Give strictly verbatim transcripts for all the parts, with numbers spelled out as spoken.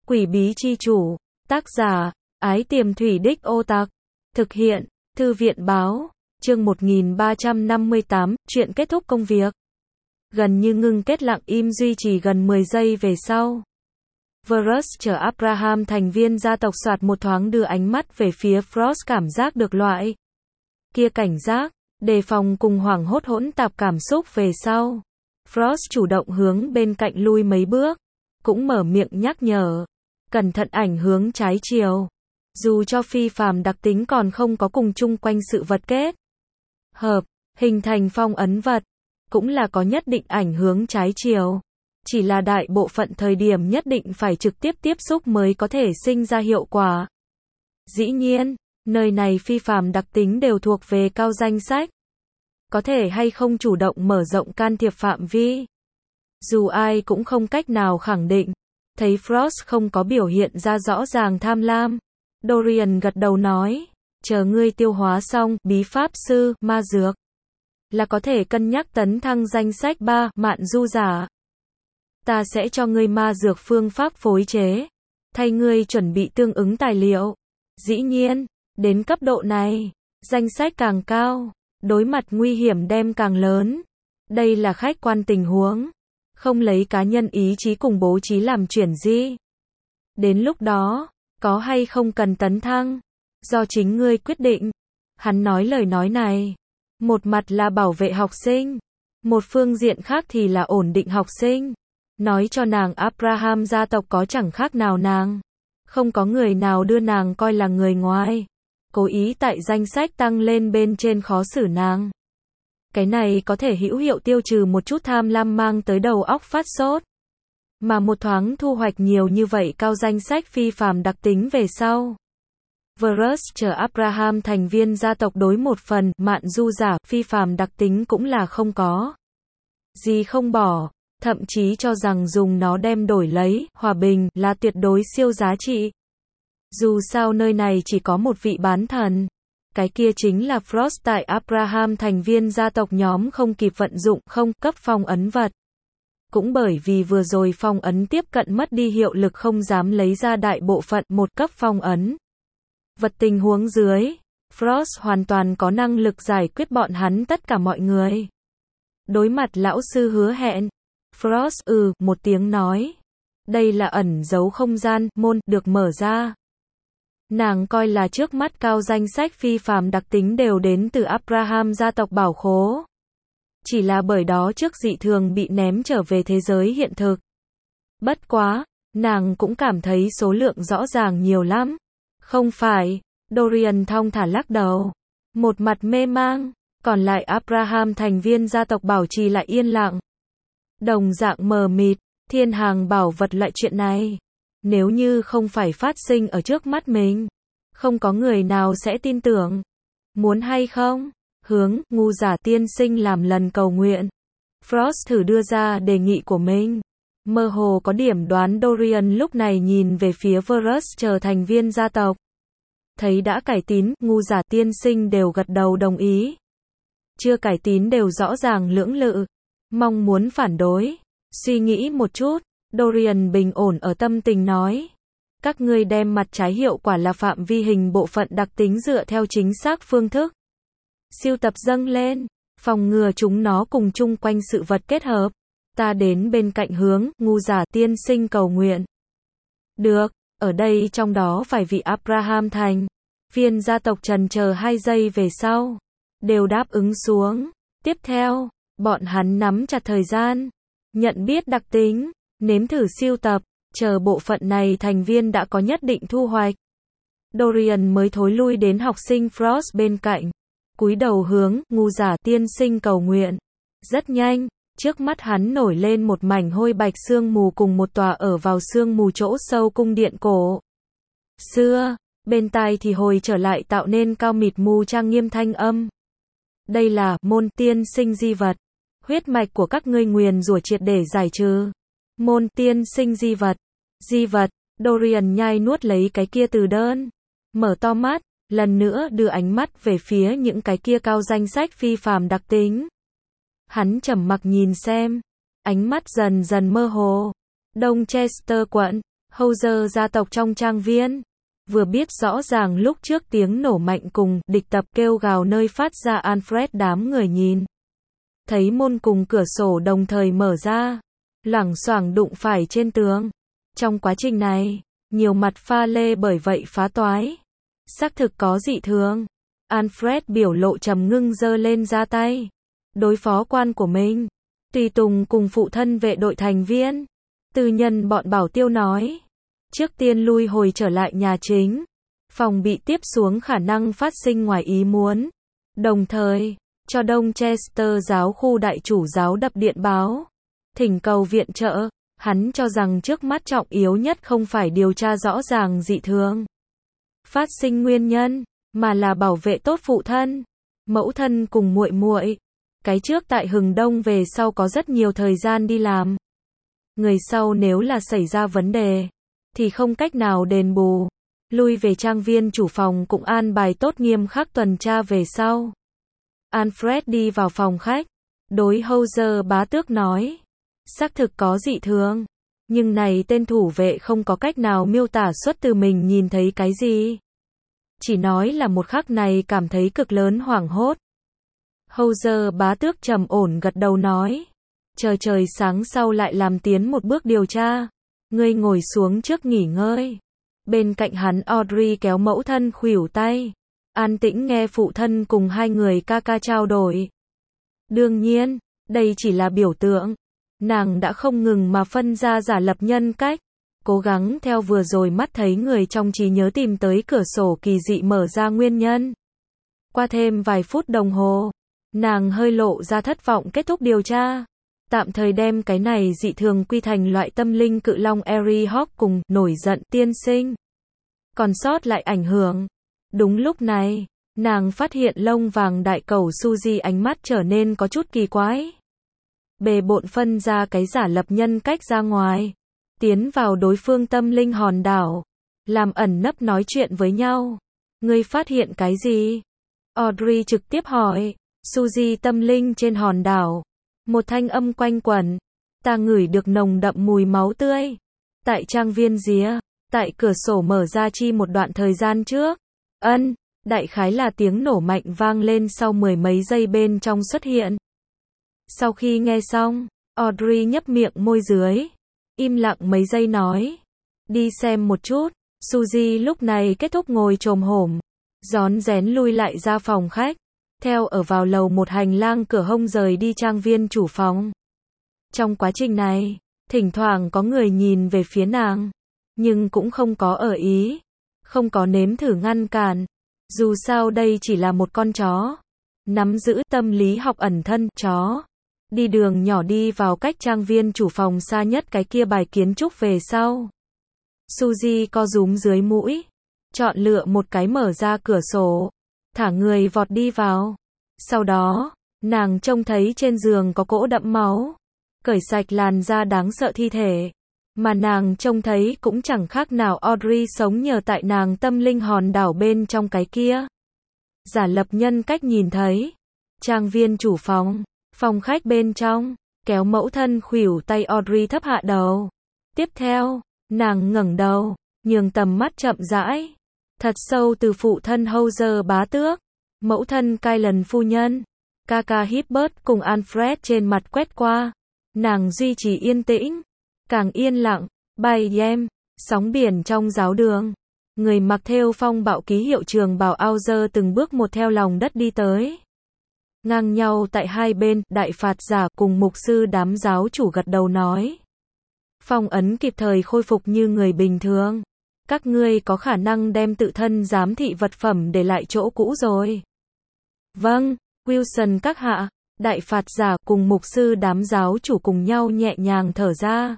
Quỷ bí chi chủ. Tác giả, Ái Tiềm Thủy Đích Ô Tạc. Thực hiện, Thư viện báo. Chương một nghìn ba trăm năm mươi tám, chuyện kết thúc công việc. Gần như ngưng kết lặng im duy trì gần mười giây về sau. Varus chờ Abraham thành viên gia tộc soạt một thoáng đưa ánh mắt về phía Frost, cảm giác được loại kia cảnh giác, đề phòng cùng hoảng hốt hỗn tạp cảm xúc về sau. Frost chủ động hướng bên cạnh lui mấy bước, cũng mở miệng nhắc nhở, cẩn thận ảnh hướng trái chiều. Dù cho phi phàm đặc tính còn không có cùng chung quanh sự vật kết hợp, hình thành phong ấn vật, cũng là có nhất định ảnh hướng trái chiều. Chỉ là đại bộ phận thời điểm nhất định phải trực tiếp tiếp xúc mới có thể sinh ra hiệu quả. Dĩ nhiên, nơi này phi phàm đặc tính đều thuộc về cao danh sách. Có thể hay không chủ động mở rộng can thiệp phạm vi. Dù ai cũng không cách nào khẳng định. Thấy Frost không có biểu hiện ra rõ ràng tham lam, Dorian gật đầu nói, chờ ngươi tiêu hóa xong bí pháp sư, ma dược, là có thể cân nhắc tấn thăng danh sách ba, mạn du giả. Ta sẽ cho ngươi ma dược phương pháp phối chế, thay ngươi chuẩn bị tương ứng tài liệu. Dĩ nhiên, đến cấp độ này, danh sách càng cao, đối mặt nguy hiểm đem càng lớn. Đây là khách quan tình huống, không lấy cá nhân ý chí cùng bố trí làm chuyển di. Đến lúc đó, có hay không cần tấn thăng, do chính ngươi quyết định. Hắn nói lời nói này, một mặt là bảo vệ học sinh, một phương diện khác thì là ổn định học sinh. Nói cho nàng Abraham gia tộc có chẳng khác nào nàng. Không có người nào đưa nàng coi là người ngoài. Cố ý tại danh sách tăng lên bên trên khó xử nàng. Cái này có thể hữu hiệu tiêu trừ một chút tham lam mang tới đầu óc phát sốt. Mà một thoáng thu hoạch nhiều như vậy cao danh sách phi phàm đặc tính về sau. Varus chờ Abraham thành viên gia tộc đối một phần mạn du giả phi phàm đặc tính cũng là không có gì không bỏ. Thậm chí cho rằng dùng nó đem đổi lấy hòa bình là tuyệt đối siêu giá trị. Dù sao nơi này chỉ có một vị bán thần. Cái kia chính là Frost tại Abraham thành viên gia tộc nhóm không kịp vận dụng không cấp phong ấn vật. Cũng bởi vì vừa rồi phong ấn tiếp cận mất đi hiệu lực không dám lấy ra đại bộ phận một cấp phong ấn vật tình huống dưới. Frost hoàn toàn có năng lực giải quyết bọn hắn tất cả mọi người. Đối mặt lão sư hứa hẹn, Frost ừ một tiếng nói. Đây là ẩn giấu không gian, môn, được mở ra. Nàng coi là trước mắt cao danh sách phi phàm đặc tính đều đến từ Abraham gia tộc bảo khố. Chỉ là bởi đó trước dị thường bị ném trở về thế giới hiện thực. Bất quá, nàng cũng cảm thấy số lượng rõ ràng nhiều lắm. Không phải, Dorian thong thả lắc đầu. Một mặt mê mang, còn lại Abraham thành viên gia tộc bảo trì lại yên lặng. Đồng dạng mờ mịt, thiên hàng bảo vật loại chuyện này. Nếu như không phải phát sinh ở trước mắt mình, không có người nào sẽ tin tưởng. Muốn hay không? Hướng, ngu giả tiên sinh làm lần cầu nguyện. Frost thử đưa ra đề nghị của mình. Mơ hồ có điểm đoán Dorian lúc này nhìn về phía Varus chờ thành viên gia tộc. Thấy đã cải tín, ngu giả tiên sinh đều gật đầu đồng ý. Chưa cải tín đều rõ ràng lưỡng lự. Mong muốn phản đối. Suy nghĩ một chút, Dorian bình ổn ở tâm tình nói. Các ngươi đem mặt trái hiệu quả là phạm vi hình bộ phận đặc tính dựa theo chính xác phương thức siêu tập dâng lên, phòng ngừa chúng nó cùng chung quanh sự vật kết hợp. Ta đến bên cạnh hướng, ngu giả tiên sinh cầu nguyện. Được, ở đây trong đó vài vị Abraham thành viên gia tộc trần chờ hai giây về sau, đều đáp ứng xuống. Tiếp theo, bọn hắn nắm chặt thời gian, nhận biết đặc tính, nếm thử siêu tập, chờ bộ phận này thành viên đã có nhất định thu hoạch. Dorian mới thối lui đến học sinh Frost bên cạnh, cúi đầu hướng, ngu giả tiên sinh cầu nguyện. Rất nhanh, trước mắt hắn nổi lên một mảnh hôi bạch sương mù cùng một tòa ở vào sương mù chỗ sâu cung điện cổ xưa, bên tai thì hồi trở lại tạo nên cao mịt mù trang nghiêm thanh âm. Đây là, môn tiên sinh di vật. Huyết mạch của các ngươi nguyền rủa triệt để giải trừ. Môn tiên sinh di vật. Di vật, Dorian nhai nuốt lấy cái kia từ đơn. Mở to mắt, lần nữa đưa ánh mắt về phía những cái kia cao danh sách phi phàm đặc tính. Hắn trầm mặc nhìn xem. Ánh mắt dần dần mơ hồ. Đông Chester quận, Hauser gia tộc trong trang viên. Vừa biết rõ ràng lúc trước tiếng nổ mạnh cùng địch tập kêu gào nơi phát ra Alfred đám người nhìn. Thấy môn cùng cửa sổ đồng thời mở ra. Loảng xoảng đụng phải trên tường. Trong quá trình này, nhiều mặt pha lê bởi vậy phá toái. Xác thực có dị thường. Alfred biểu lộ trầm ngưng giơ lên ra tay. Đối phó quan của mình. Tùy tùng cùng phụ thân vệ đội thành viên. Tư nhân bọn bảo tiêu nói. Trước tiên lui hồi trở lại nhà chính. Phòng bị tiếp xuống khả năng phát sinh ngoài ý muốn. Đồng thời, cho Đông Chester giáo khu đại chủ giáo đập điện báo. Thỉnh cầu viện trợ. Hắn cho rằng trước mắt trọng yếu nhất không phải điều tra rõ ràng dị thường. Phát sinh nguyên nhân, mà là bảo vệ tốt phụ thân, mẫu thân cùng muội muội. Cái trước tại Hừng Đông về sau có rất nhiều thời gian đi làm. Người sau nếu là xảy ra vấn đề, thì không cách nào đền bù. Lui về trang viên chủ phòng cũng an bài tốt nghiêm khắc tuần tra về sau. Alfred đi vào phòng khách. Đối Hauser bá tước nói. Xác thực có dị thường. Nhưng này tên thủ vệ không có cách nào miêu tả xuất từ mình nhìn thấy cái gì. Chỉ nói là một khắc này cảm thấy cực lớn hoảng hốt. Hauser bá tước trầm ổn gật đầu nói. Chờ trời sáng sau lại làm tiến một bước điều tra. Ngươi ngồi xuống trước nghỉ ngơi. Bên cạnh hắn Audrey kéo mẫu thân khuỷu tay. An tĩnh nghe phụ thân cùng hai người ca ca trao đổi. Đương nhiên, đây chỉ là biểu tượng. Nàng đã không ngừng mà phân ra giả lập nhân cách. Cố gắng theo vừa rồi mắt thấy người trong trí nhớ tìm tới cửa sổ kỳ dị mở ra nguyên nhân. Qua thêm vài phút đồng hồ, nàng hơi lộ ra thất vọng kết thúc điều tra. Tạm thời đem cái này dị thường quy thành loại tâm linh cự long Airy Hawk cùng nổi giận tiên sinh. Còn sót lại ảnh hưởng. Đúng lúc này, nàng phát hiện lông vàng đại cẩu Suzy ánh mắt trở nên có chút kỳ quái. Bề bộn phân ra cái giả lập nhân cách ra ngoài. Tiến vào đối phương tâm linh hòn đảo. Làm ẩn nấp nói chuyện với nhau. Ngươi phát hiện cái gì? Audrey trực tiếp hỏi. Suzy tâm linh trên hòn đảo. Một thanh âm quanh quẩn. Ta ngửi được nồng đậm mùi máu tươi. Tại trang viên ría. Tại cửa sổ mở ra chi một đoạn thời gian trước. Ân, đại khái là tiếng nổ mạnh vang lên sau mười mấy giây bên trong xuất hiện. Sau khi nghe xong, Audrey nhấp miệng môi dưới. Im lặng mấy giây nói. Đi xem một chút. Suzy lúc này kết thúc ngồi chồm hổm. Rón rén lui lại ra phòng khách. Theo ở vào lầu một hành lang cửa hông rời đi trang viên chủ phòng. Trong quá trình này, thỉnh thoảng có người nhìn về phía nàng. Nhưng cũng không có ở ý. Không có nếm thử ngăn cản. Dù sao đây chỉ là một con chó. Nắm giữ tâm lý học ẩn thân chó. Đi đường nhỏ đi vào cách trang viên chủ phòng xa nhất cái kia bài kiến trúc về sau. Suzy co rúm dưới mũi. Chọn lựa một cái mở ra cửa sổ. Thả người vọt đi vào. Sau đó, nàng trông thấy trên giường có cỗ đẫm máu. Cởi sạch làn da đáng sợ thi thể. Mà nàng trông thấy cũng chẳng khác nào Audrey sống nhờ tại nàng tâm linh hòn đảo bên trong cái kia. Giả lập nhân cách nhìn thấy. Trang viên chủ phòng. Phòng khách bên trong. Kéo mẫu thân khuỷu tay Audrey thấp hạ đầu. Tiếp theo, nàng ngẩng đầu. Nhường tầm mắt chậm rãi. Thật sâu từ phụ thân Hauser bá tước. Mẫu thân Kylan phu nhân. Kaka Hibbert cùng Alfred trên mặt quét qua. Nàng duy trì yên tĩnh. Càng yên lặng. Bay em. Sóng biển trong giáo đường. Người mặc thêu phong bạo ký hiệu trường bào Auser từng bước một theo lòng đất đi tới. Ngang nhau tại hai bên, đại phạt giả cùng mục sư đám giáo chủ gật đầu nói. Phong ấn kịp thời khôi phục như người bình thường. Các ngươi có khả năng đem tự thân giám thị vật phẩm để lại chỗ cũ rồi. Vâng, Wilson các hạ. Đại phạt giả cùng mục sư đám giáo chủ cùng nhau nhẹ nhàng thở ra.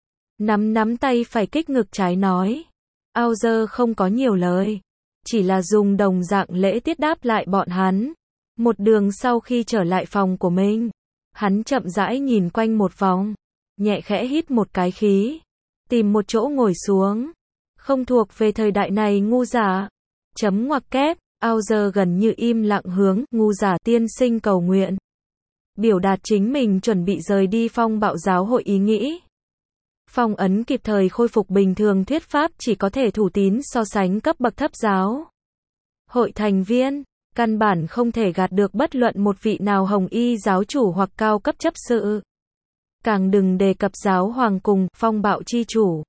Nắm nắm tay phải kích ngực trái nói. Auser không có nhiều lời. Chỉ là dùng đồng dạng lễ tiết đáp lại bọn hắn. Một đường sau khi trở lại phòng của mình. Hắn chậm rãi nhìn quanh một vòng. Nhẹ khẽ hít một cái khí. Tìm một chỗ ngồi xuống. Không thuộc về thời đại này ngu giả. Chấm ngoặc kép. Auser gần như im lặng hướng ngu giả tiên sinh cầu nguyện. Biểu đạt chính mình chuẩn bị rời đi phong bạo giáo hội ý nghĩ. Phong ấn kịp thời khôi phục bình thường thuyết pháp chỉ có thể thủ tín so sánh cấp bậc thấp giáo hội thành viên, căn bản không thể gạt được bất luận một vị nào hồng y giáo chủ hoặc cao cấp chấp sự. Càng đừng đề cập giáo hoàng cùng phong bạo chi chủ.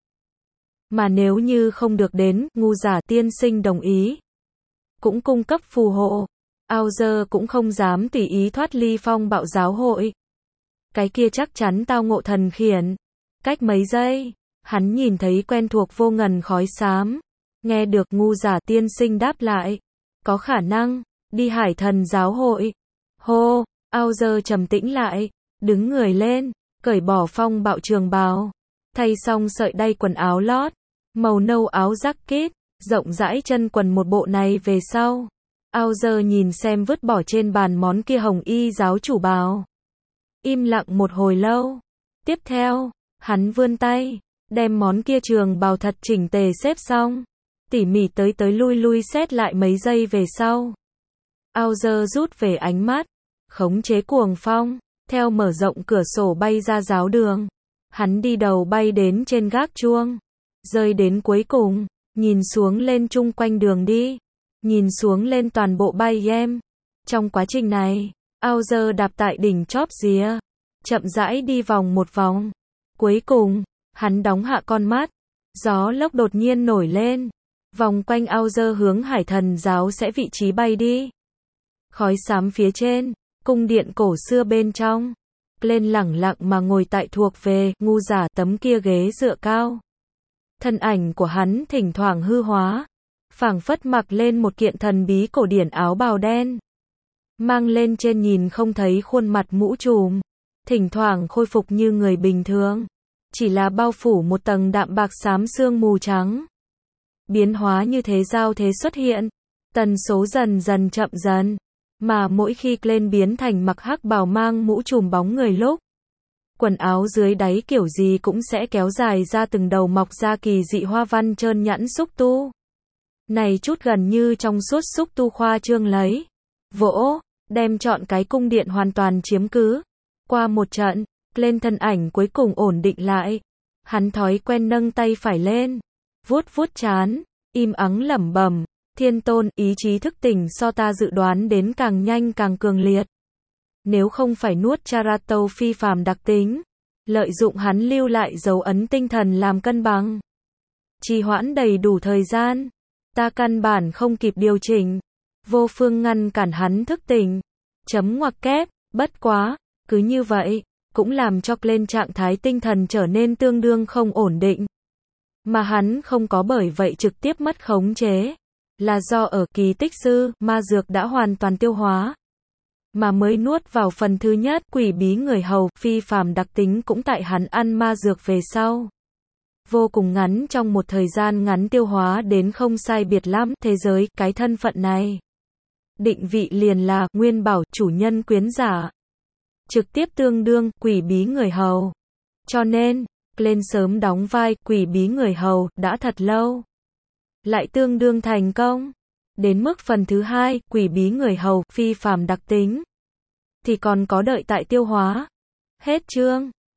Mà nếu như không được đến, ngu giả tiên sinh đồng ý, cũng cung cấp phù hộ, ao dơ cũng không dám tùy ý thoát ly phong bạo giáo hội. Cái kia chắc chắn tao ngộ thần khiển. Cách mấy giây, hắn nhìn thấy quen thuộc vô ngần khói xám. Nghe được ngu giả tiên sinh đáp lại. Có khả năng, đi hải thần giáo hội. Hô, ao dơ trầm tĩnh lại, đứng người lên, cởi bỏ phong bạo trường bào. Thay xong sợi đay quần áo lót, màu nâu áo jacket, rộng rãi chân quần một bộ này về sau. Ao dơ nhìn xem vứt bỏ trên bàn món kia hồng y giáo chủ bào. Im lặng một hồi lâu. Tiếp theo, hắn vươn tay, đem món kia trường bào thật chỉnh tề xếp xong. Tỉ mỉ tới tới lui lui xét lại mấy giây về sau. Ao dơ rút về ánh mắt, khống chế cuồng phong, theo mở rộng cửa sổ bay ra giáo đường. Hắn đi đầu bay đến trên gác chuông, rơi đến cuối cùng, nhìn xuống lên chung quanh đường đi, nhìn xuống lên toàn bộ bay em. Trong quá trình này, ao dơ đạp tại đỉnh chóp rìa, chậm rãi đi vòng một vòng. Cuối cùng, hắn đóng hạ con mắt, gió lốc đột nhiên nổi lên, vòng quanh ao dơ hướng hải thần giáo sẽ vị trí bay đi. Khói xám phía trên, cung điện cổ xưa bên trong, lên lẳng lặng mà ngồi tại thuộc về ngu giả tấm kia ghế dựa cao. Thân ảnh của hắn thỉnh thoảng hư hóa, phảng phất mặc lên một kiện thần bí cổ điển áo bào đen, mang lên trên nhìn không thấy khuôn mặt mũ trùm, thỉnh thoảng khôi phục như người bình thường, chỉ là bao phủ một tầng đạm bạc xám sương mù trắng. Biến hóa như thế giao thế xuất hiện, tần số dần dần chậm dần, mà mỗi khi lên biến thành mặc hắc bào mang mũ trùm bóng người lúc, quần áo dưới đáy kiểu gì cũng sẽ kéo dài ra từng đầu mọc ra kỳ dị hoa văn trơn nhẵn xúc tu. Này chút gần như trong suốt xúc tu khoa trương lấy, vỗ, đem trọn cái cung điện hoàn toàn chiếm cứ. Qua một trận, lên thân ảnh cuối cùng ổn định lại. Hắn thói quen nâng tay phải lên, vuốt vuốt trán, im ắng lẩm bẩm, thiên tôn, ý chí thức tỉnh so ta dự đoán đến càng nhanh càng cường liệt. Nếu không phải nuốt Charato phi phàm đặc tính, lợi dụng hắn lưu lại dấu ấn tinh thần làm cân bằng, trì hoãn đầy đủ thời gian, ta căn bản không kịp điều chỉnh, vô phương ngăn cản hắn thức tỉnh. Chấm ngoặc kép, bất quá, cứ như vậy, cũng làm cho lên trạng thái tinh thần trở nên tương đương không ổn định. Mà hắn không có bởi vậy trực tiếp mất khống chế, là do ở kỳ tích sư, ma dược đã hoàn toàn tiêu hóa. Mà mới nuốt vào phần thứ nhất, quỷ bí người hầu, phi phàm đặc tính cũng tại hắn ăn ma dược về sau. Vô cùng ngắn trong một thời gian ngắn tiêu hóa đến không sai biệt lắm, thế giới, cái thân phận này. Định vị liền là, nguyên bảo, chủ nhân quyến giả. Trực tiếp tương đương, quỷ bí người hầu. Cho nên, lên sớm đóng vai, quỷ bí người hầu, đã thật lâu. Lại tương đương thành công. Đến mức phần thứ hai, quỷ bí người hầu, phi phàm đặc tính, thì còn có đợi tại tiêu hóa. Hết chương.